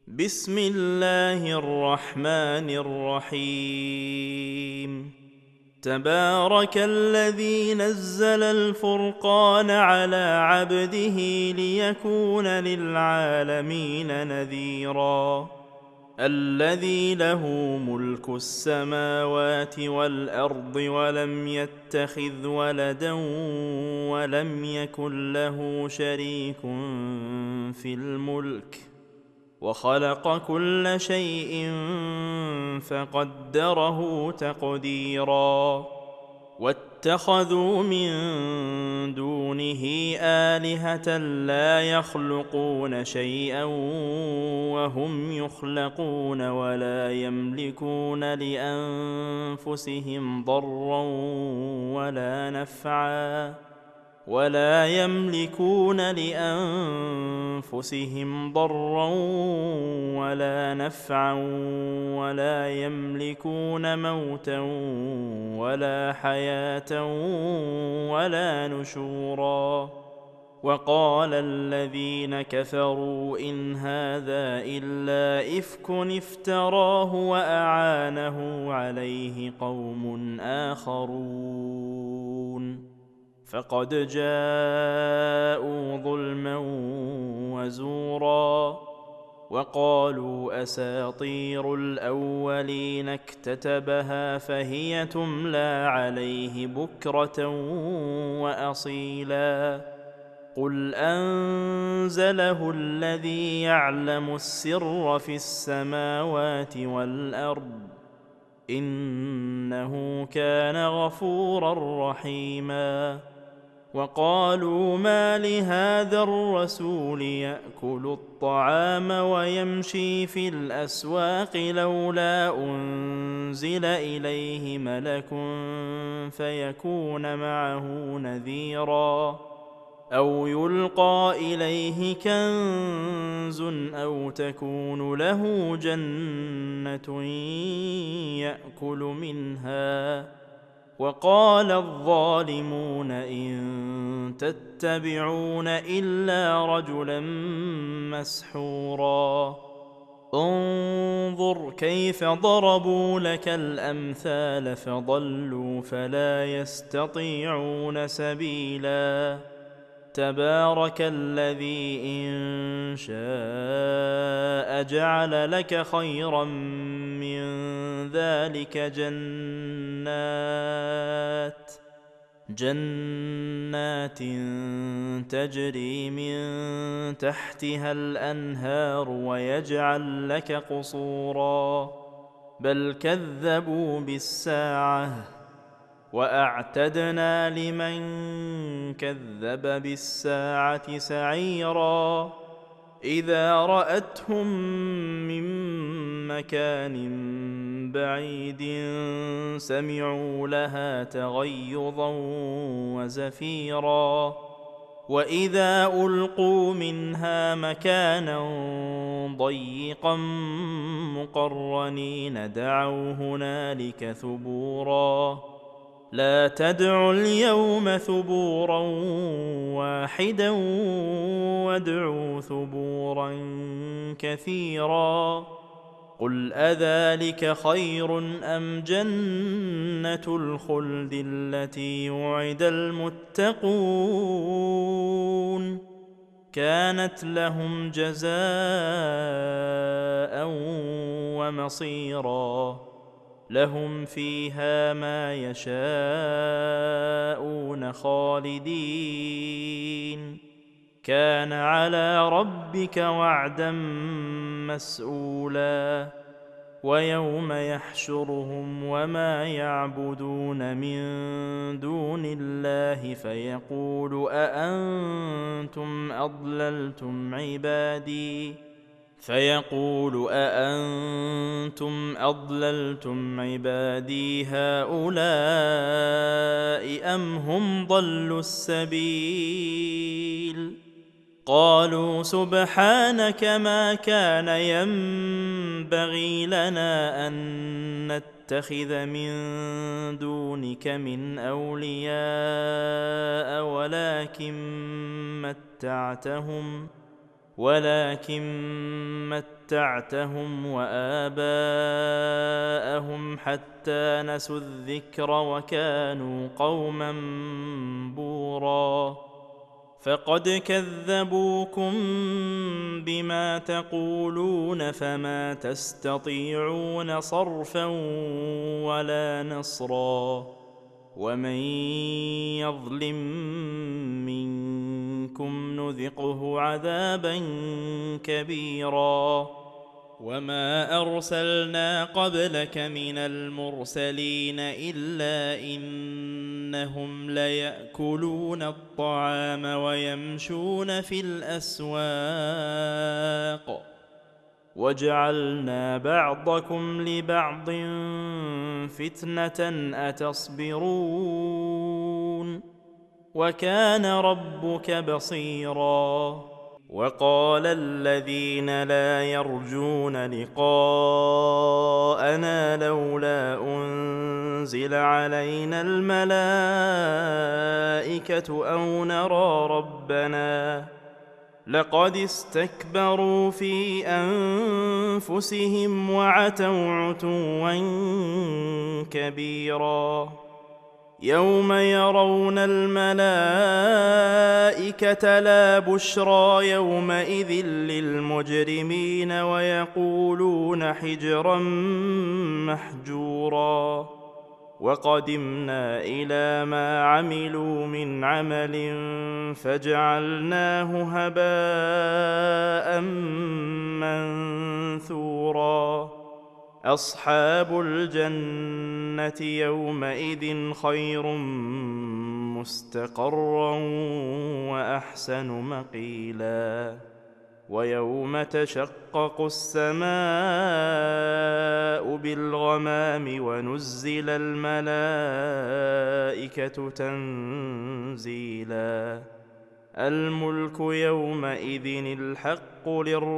بسم الله الرحمن الرحيم. تبارك الذي نزل الفرقان على عبده ليكون للعالمين نذيرا. الذي له ملك السماوات والأرض ولم يتخذ ولدا ولم يكن له شريك في الملك وخلق كل شيء فقدره تقديرا. واتخذوا من دونه آلهة لا يخلقون شيئا وهم يخلقون ولا يملكون لأنفسهم ضرا ولا نفعا ولا يملكون موتا ولا حياة ولا نشورا. وقال الذين كفروا إن هذا إلا إفك افتراه وأعانه عليه قوم آخرون فقد جاءوا ظلما وزورا. وقالوا أساطير الأولين اكتتبها فهي تملى عليه بكرة وأصيلا. قل أنزله الذي يعلم السر في السماوات والأرض إنه كان غفورا رحيما. وقالوا ما لهذا الرسول يأكل الطعام ويمشي في الأسواق لولا أنزل إليه ملك فيكون معه نذيرا أو يلقى إليه كنز أو تكون له جنة يأكل منها. وقال الظالمون إن تتبعون إلا رجلا مسحورا. انظر كيف ضربوا لك الأمثال فضلوا فلا يستطيعون سبيلا. تبارك الذي إن شاء جعل لك خيرا من ذلك جنات تجري من تحتها الأنهار ويجعل لك قصورا بل كذبوا بالساعة وأعتدنا لمن كذب بالساعة سعيرا. إذا رأتهم من مكان بعيد سمعوا لها تغيظا وزفيرا. وإذا ألقوا منها مكانا ضيقا مقرنين دعوا هنالك ثبورا. لا تدعوا اليوم ثبورا واحدا وادعوا ثبورا كثيرا. قل أذلك خير أم جنة الخلد التي وعد المتقون كانت لهم جزاء ومصيرا. لهم فيها ما يشاءون خالدين كان على ربك وعدا مسئولا. ويوم يحشرهم وما يعبدون من دون الله فيقول أأنتم أضللتم عبادي هؤلاء أم هم ضلوا السبيل. قالوا سبحانك ما كان ينبغي لنا أن نتخذ من دونك من أولياء ولكن متعتهم وآباءهم حتى نسوا الذكر وكانوا قوما بوراً. فقد كذبوكم بما تقولون فما تستطيعون صرفا ولا نصرا، ومن يظلم منكم نذقه عذابا كبيرا. وما أرسلنا قبلك من المرسلين إلا إنهم ليأكلون الطعام ويمشون في الأسواق، وجعلنا بعضكم لبعض فتنة أتصبرون، وكان ربك بصيرا. وقال الذين لا يرجون لقاءنا لولا أنزل علينا الملائكة أو نرى ربنا، لقد استكبروا في أنفسهم وعتوا عتوا كبيرا. يوم يرون الملائكة لا بشرى يومئذ للمجرمين ويقولون حجرا محجورا. وقدمنا إلى ما عملوا من عمل فجعلناه هباء منثورا. أصحاب الجنة يومئذ خير مستقرا وأحسن مقيلا. ويوم تشقق السماء بالغمام ونزل الملائكة تنزيلا. الملك يومئذ الحق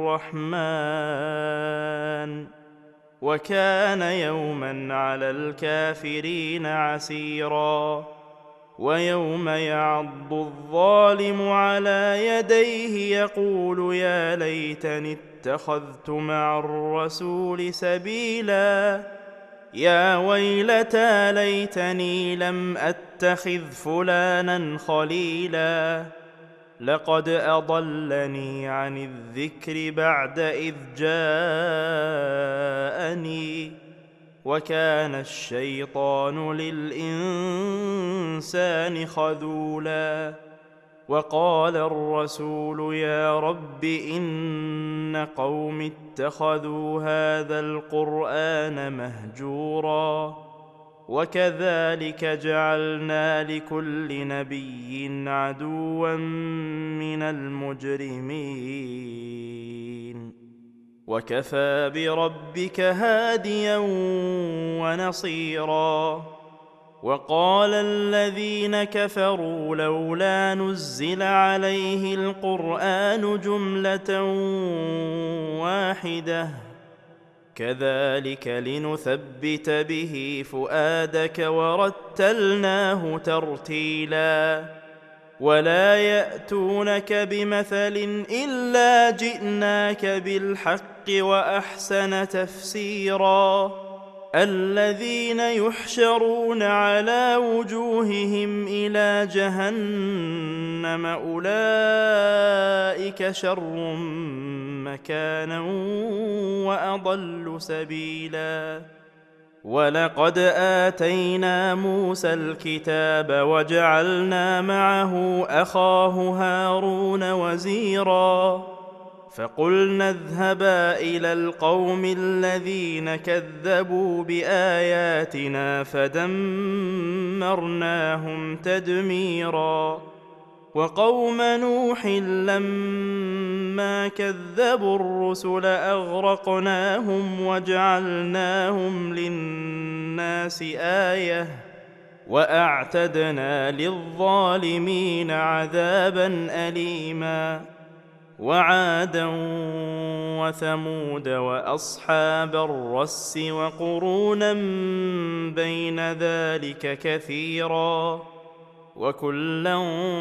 للرحمن، وكان يوما على الكافرين عسيرا. ويوم يعض الظالم على يديه يقول يا ليتني اتخذت مع الرسول سبيلا، يا ويلتى ليتني لم أتخذ فلانا خليلا، لقد أضلني عن الذكر بعد إذ جاءني، وكان الشيطان للإنسان خذولا. وقال الرسول يا رب إن قوم اتخذوا هذا القرآن مهجورا، وكذلك جعلنا لكل نبي عدوا من المجرمين، وكفى بربك هاديا ونصيرا. وقال الذين كفروا لولا نزل عليه القرآن جملة واحدة، كذلك لنثبت به فؤادك ورتلناه ترتيلا. ولا يأتونك بمثل إلا جئناك بالحق وأحسن تفسيرا. الذين يحشرون على وجوههم إلى جهنم أولئك شر مكانا وأضل سبيلا. ولقد آتينا موسى الكتاب وجعلنا معه أخاه هارون وزيرا، فقلنا اذهبا إلى القوم الذين كذبوا بآياتنا فدمرناهم تدميرا. وقوم نوح لما كذبوا الرسل أغرقناهم وجعلناهم للناس آية، وأعتدنا للظالمين عذابا أليما. وعادا وثمود وأصحاب الرس وقرونا بين ذلك كثيرا، وكلا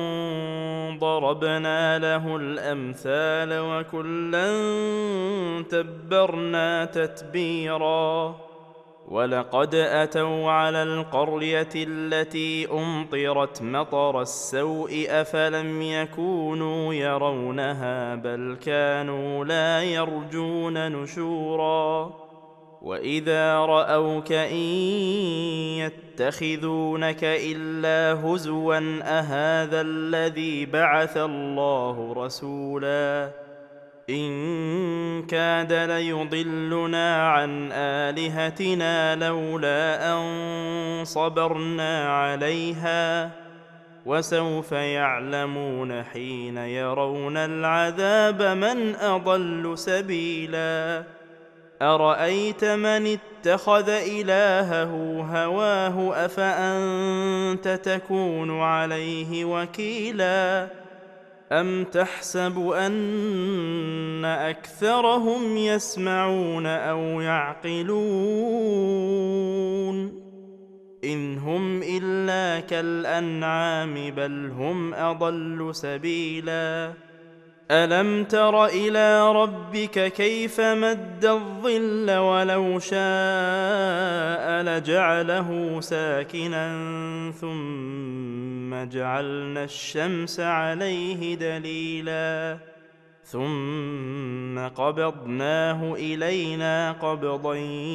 ضربنا له الأمثال وكلا تبرنا تتبيرا ولقد أتوا على القرية التي أمطرت مطر السوء أفلم يكونوا يرونها بل كانوا لا يرجون نشورا وإذا رأوك إن يتخذونك إلا هزوا أهذا الذي بعث الله رسولا إن كاد ليضلنا عن آلهتنا لولا أن صبرنا عليها وسوف يعلمون حين يرون العذاب من أضل سبيلا أرأيت من اتخذ إلهه هواه أفأنت تكون عليه وكيلا أم تحسب أن أكثرهم يسمعون أو يعقلون إن هم إلا كالأنعام بل هم أضل سبيلا ألم تر إلى ربك كيف مد الظل ولو شاء لجعله ساكنا ثم جعلنا الشمس عليه دليلا ثم قبضناه إلينا قبضا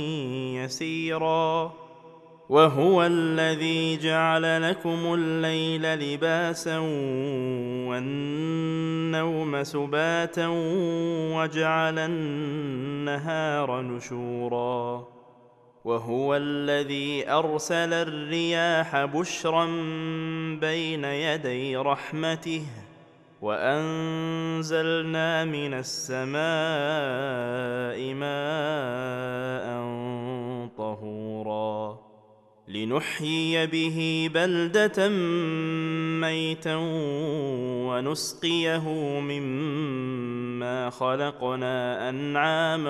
يسيرا وهو الذي جعل لكم الليل لباسا والنوم سباتا وجعل النهار نشورا وهو الذي أرسل الرياح بشرا بين يدي رحمته وأنزلنا من السماء ماء طهورا لنحيي به بلدة ميتا ونسقيه مما خلقنا أنعاما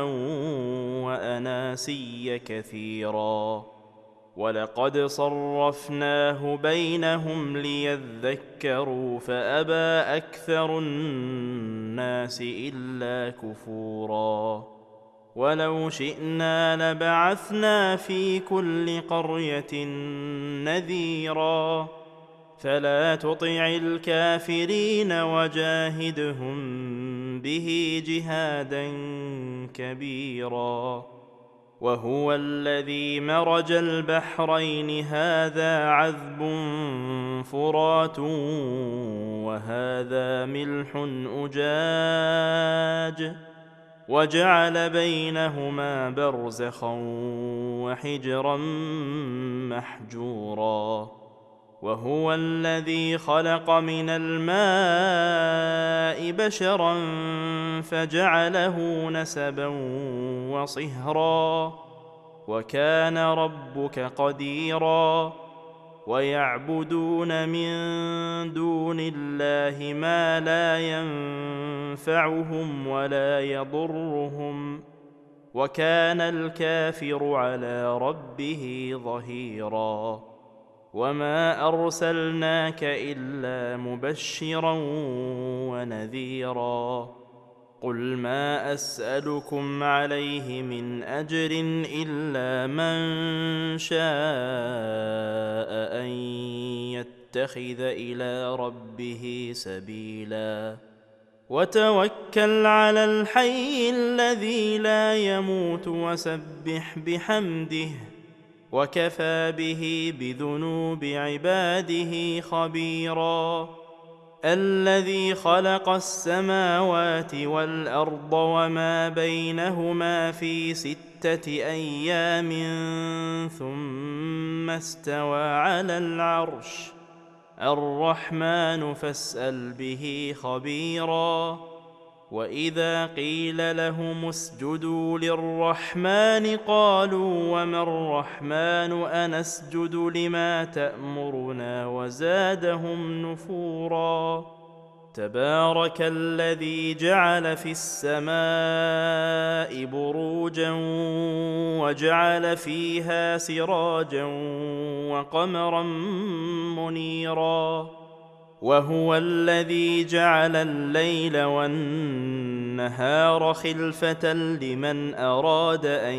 وأناسيا كثيرا ولقد صرفناه بينهم ليذكروا فأبى أكثر الناس إلا كفورا ولو شئنا لبعثنا في كل قرية نذيرا فلا تطع الكافرين وجاهدهم به جهادا كبيرا وهو الذي مرج البحرين هذا عذب فرات وهذا ملح أجاج وجعل بينهما برزخا وحجرا محجورا وهو الذي خلق من الماء بشرا فجعله نسبا وصهرا وكان ربك قديرا ويعبدون من دون الله ما لا ينفعهم ولا يضرهم وكان الكافر على ربه ظهيرا وما أرسلناك إلا مبشرا ونذيرا قل ما أسألكم عليه من أجر إلا من شاء أن يتخذ إلى ربه سبيلا وتوكل على الحي الذي لا يموت وسبح بحمده وكفى به بذنوب عباده خبيرا الذي خلق السماوات والأرض وما بينهما في 6 أيام ثم استوى على العرش الرحمن فاسأل به خبيرا وإذا قيل لهم اسجدوا للرحمن قالوا وما الرحمن أنسجد لما تأمرنا وزادهم نفورا تبارك الذي جعل في السماء بروجا وجعل فيها سراجا وقمرا منيرا، وهو الذي جعل الليل والنهار خلفة لمن أراد أن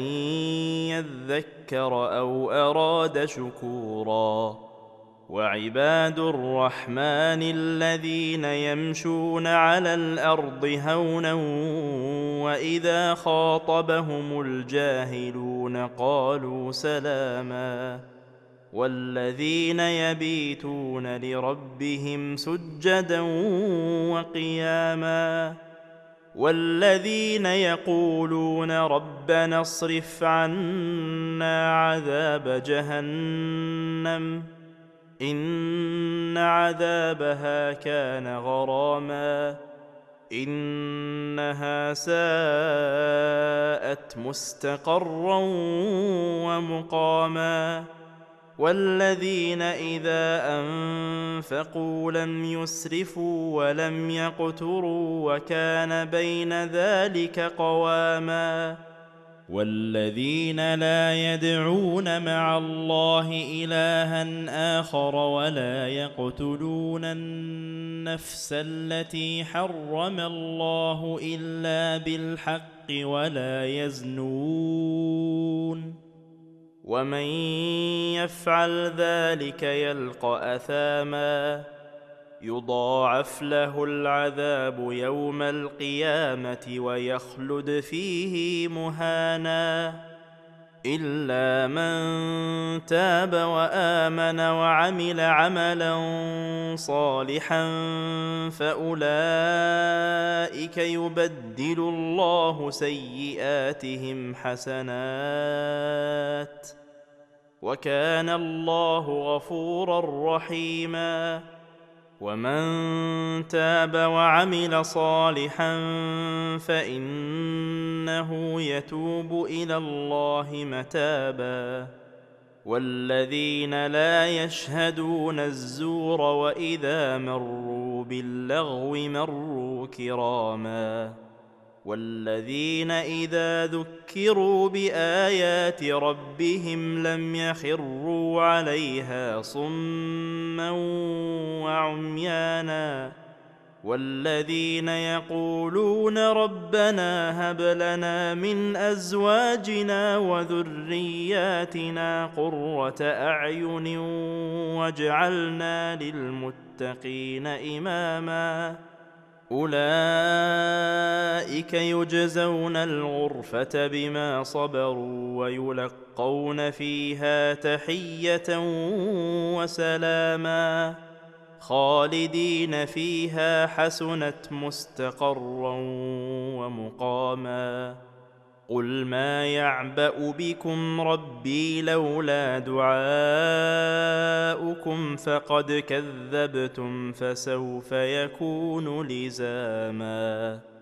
يذكر أو أراد شكورا. وعباد الرحمن الذين يمشون على الأرض هونا وإذا خاطبهم الجاهلون قالوا سلاما، والذين يبيتون لربهم سجدا وقياما، والذين يقولون ربنا اصرف عنا عذاب جهنم إن عذابها كان غراما إنها ساءت مستقرا ومقاما. والذين إذا أنفقوا لم يسرفوا ولم يقتروا وكان بين ذلك قواما. والذين لا يدعون مع الله إلها آخر ولا يقتلون النفس التي حرم الله إلا بالحق ولا يزنون، ومن يفعل ذلك يلقى أثاما يضاعف له العذاب يوم القيامة ويخلد فيه مهانا، إلا من تاب وآمن وعمل عملا صالحا فأولئك يبدل الله سيئاتهم حسنات، وكان الله غفورا رحيما. ومن تاب وعمل صالحا فإنه يتوب إلى الله متابا. والذين لا يشهدون الزور وإذا مروا باللغو مروا كراما. والذين إذا ذكروا بآيات ربهم لم يخروا عليها صما وعميانا. والذين يقولون ربنا هب لنا من أزواجنا وذرياتنا قرة أعين واجعلنا للمتقين إماما. أولئك يجزون الغرفة بما صبروا ويلقون فيها تحية وسلاما خالدين فيها حسنت مستقرا ومقاما. قل ما يعبأ بكم ربي لولا دعاؤكم فقد كذبتم فسوف يكون لزاما.